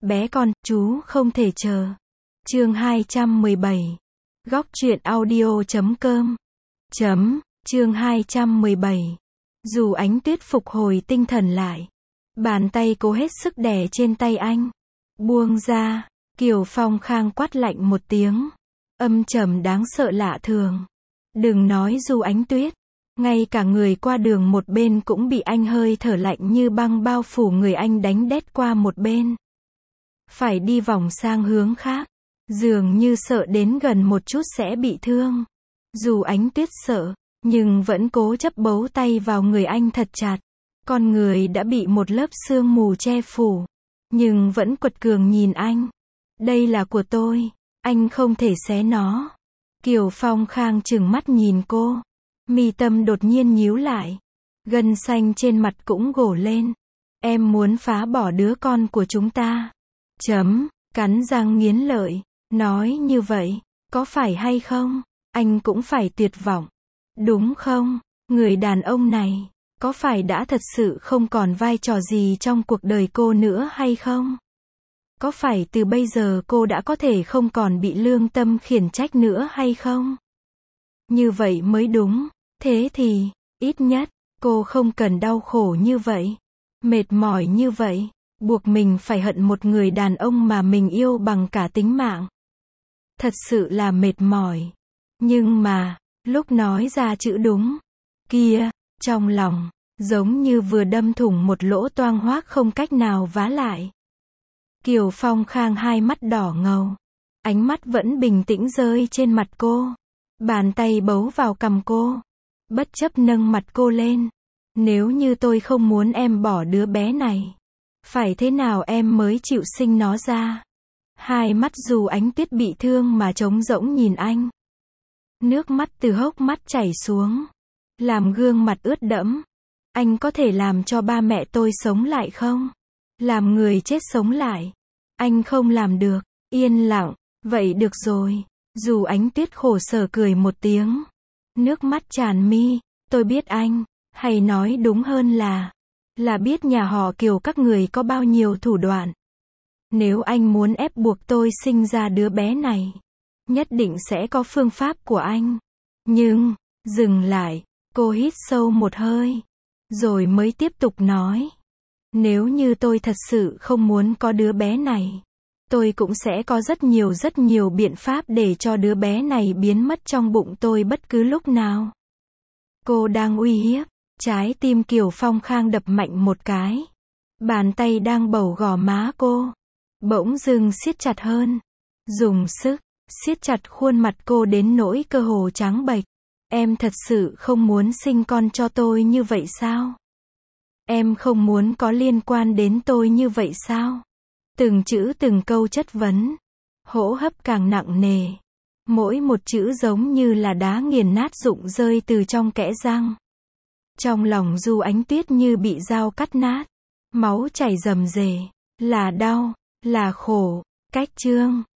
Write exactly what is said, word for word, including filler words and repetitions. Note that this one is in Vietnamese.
Bé con, chú không thể chờ. Chương hai trăm mười bảy. Góc truyện audio chấm com. Chấm, chương hai trăm mười bảy. Dù Ánh Tuyết phục hồi tinh thần lại. Bàn tay cố hết sức đè trên tay anh. Buông ra, Kiều Phong Khang quát lạnh một tiếng. Âm trầm đáng sợ lạ thường. Đừng nói Du Ánh Tuyết. Ngay cả người qua đường một bên cũng bị anh hơi thở lạnh như băng bao phủ người anh đánh đét qua một bên. Phải đi vòng sang hướng khác. Dường như sợ đến gần một chút sẽ bị thương. Dù Ánh Tuyết sợ, nhưng vẫn cố chấp bấu tay vào người anh thật chặt. Con người đã bị một lớp sương mù che phủ. Nhưng vẫn quật cường nhìn anh. Đây là của tôi. Anh không thể xé nó. Kiều Phong Khang trừng mắt nhìn cô. Mi tâm đột nhiên nhíu lại. Gân xanh trên mặt cũng gổ lên. Em muốn phá bỏ đứa con của chúng ta. Chấm, cắn răng nghiến lợi. Nói như vậy, có phải hay không? Anh cũng phải tuyệt vọng. Đúng không? Người đàn ông này, có phải đã thật sự không còn vai trò gì trong cuộc đời cô nữa hay không? Có phải từ bây giờ cô đã có thể không còn bị lương tâm khiển trách nữa hay không? Như vậy mới đúng. Thế thì, ít nhất, cô không cần đau khổ như vậy. Mệt mỏi như vậy. Buộc mình phải hận một người đàn ông mà mình yêu bằng cả tính mạng. Thật sự là mệt mỏi. Nhưng mà, lúc nói ra chữ đúng, kia, trong lòng, giống như vừa đâm thủng một lỗ toang hoác không cách nào vá lại. Kiều Phong Khang hai mắt đỏ ngầu. Ánh mắt vẫn bình tĩnh rơi trên mặt cô. Bàn tay bấu vào cằm cô. Bất chấp nâng mặt cô lên. Nếu như tôi không muốn em bỏ đứa bé này, phải thế nào em mới chịu sinh nó ra? Hai mắt Dù Ánh Tuyết bị thương mà trống rỗng nhìn anh. Nước mắt từ hốc mắt chảy xuống. Làm gương mặt ướt đẫm. Anh có thể làm cho ba mẹ tôi sống lại không? Làm người chết sống lại. Anh không làm được. Yên lặng. Vậy được rồi. Dù Ánh Tuyết khổ sở cười một tiếng. Nước mắt tràn mi. Tôi biết anh. Hay nói đúng hơn là. Là biết nhà họ Kiều các người có bao nhiêu thủ đoạn. Nếu anh muốn ép buộc tôi sinh ra đứa bé này, nhất định sẽ có phương pháp của anh. Nhưng, dừng lại, cô hít sâu một hơi, rồi mới tiếp tục nói. Nếu như tôi thật sự không muốn có đứa bé này, tôi cũng sẽ có rất nhiều rất nhiều biện pháp để cho đứa bé này biến mất trong bụng tôi bất cứ lúc nào. Cô đang uy hiếp. Trái tim Kiều Phong Khang đập mạnh một cái. Bàn tay đang bầu gò má cô. Bỗng dưng siết chặt hơn. Dùng sức, siết chặt khuôn mặt cô đến nỗi cơ hồ trắng bệch. Em thật sự không muốn sinh con cho tôi như vậy sao? Em không muốn có liên quan đến tôi như vậy sao? Từng chữ từng câu chất vấn. Hô hấp càng nặng nề. Mỗi một chữ giống như là đá nghiền nát rụng rơi từ trong kẽ răng. Trong lòng Du Ánh Tuyết như bị dao cắt nát. Máu chảy rầm rề. Là đau, là khổ. Cách chương.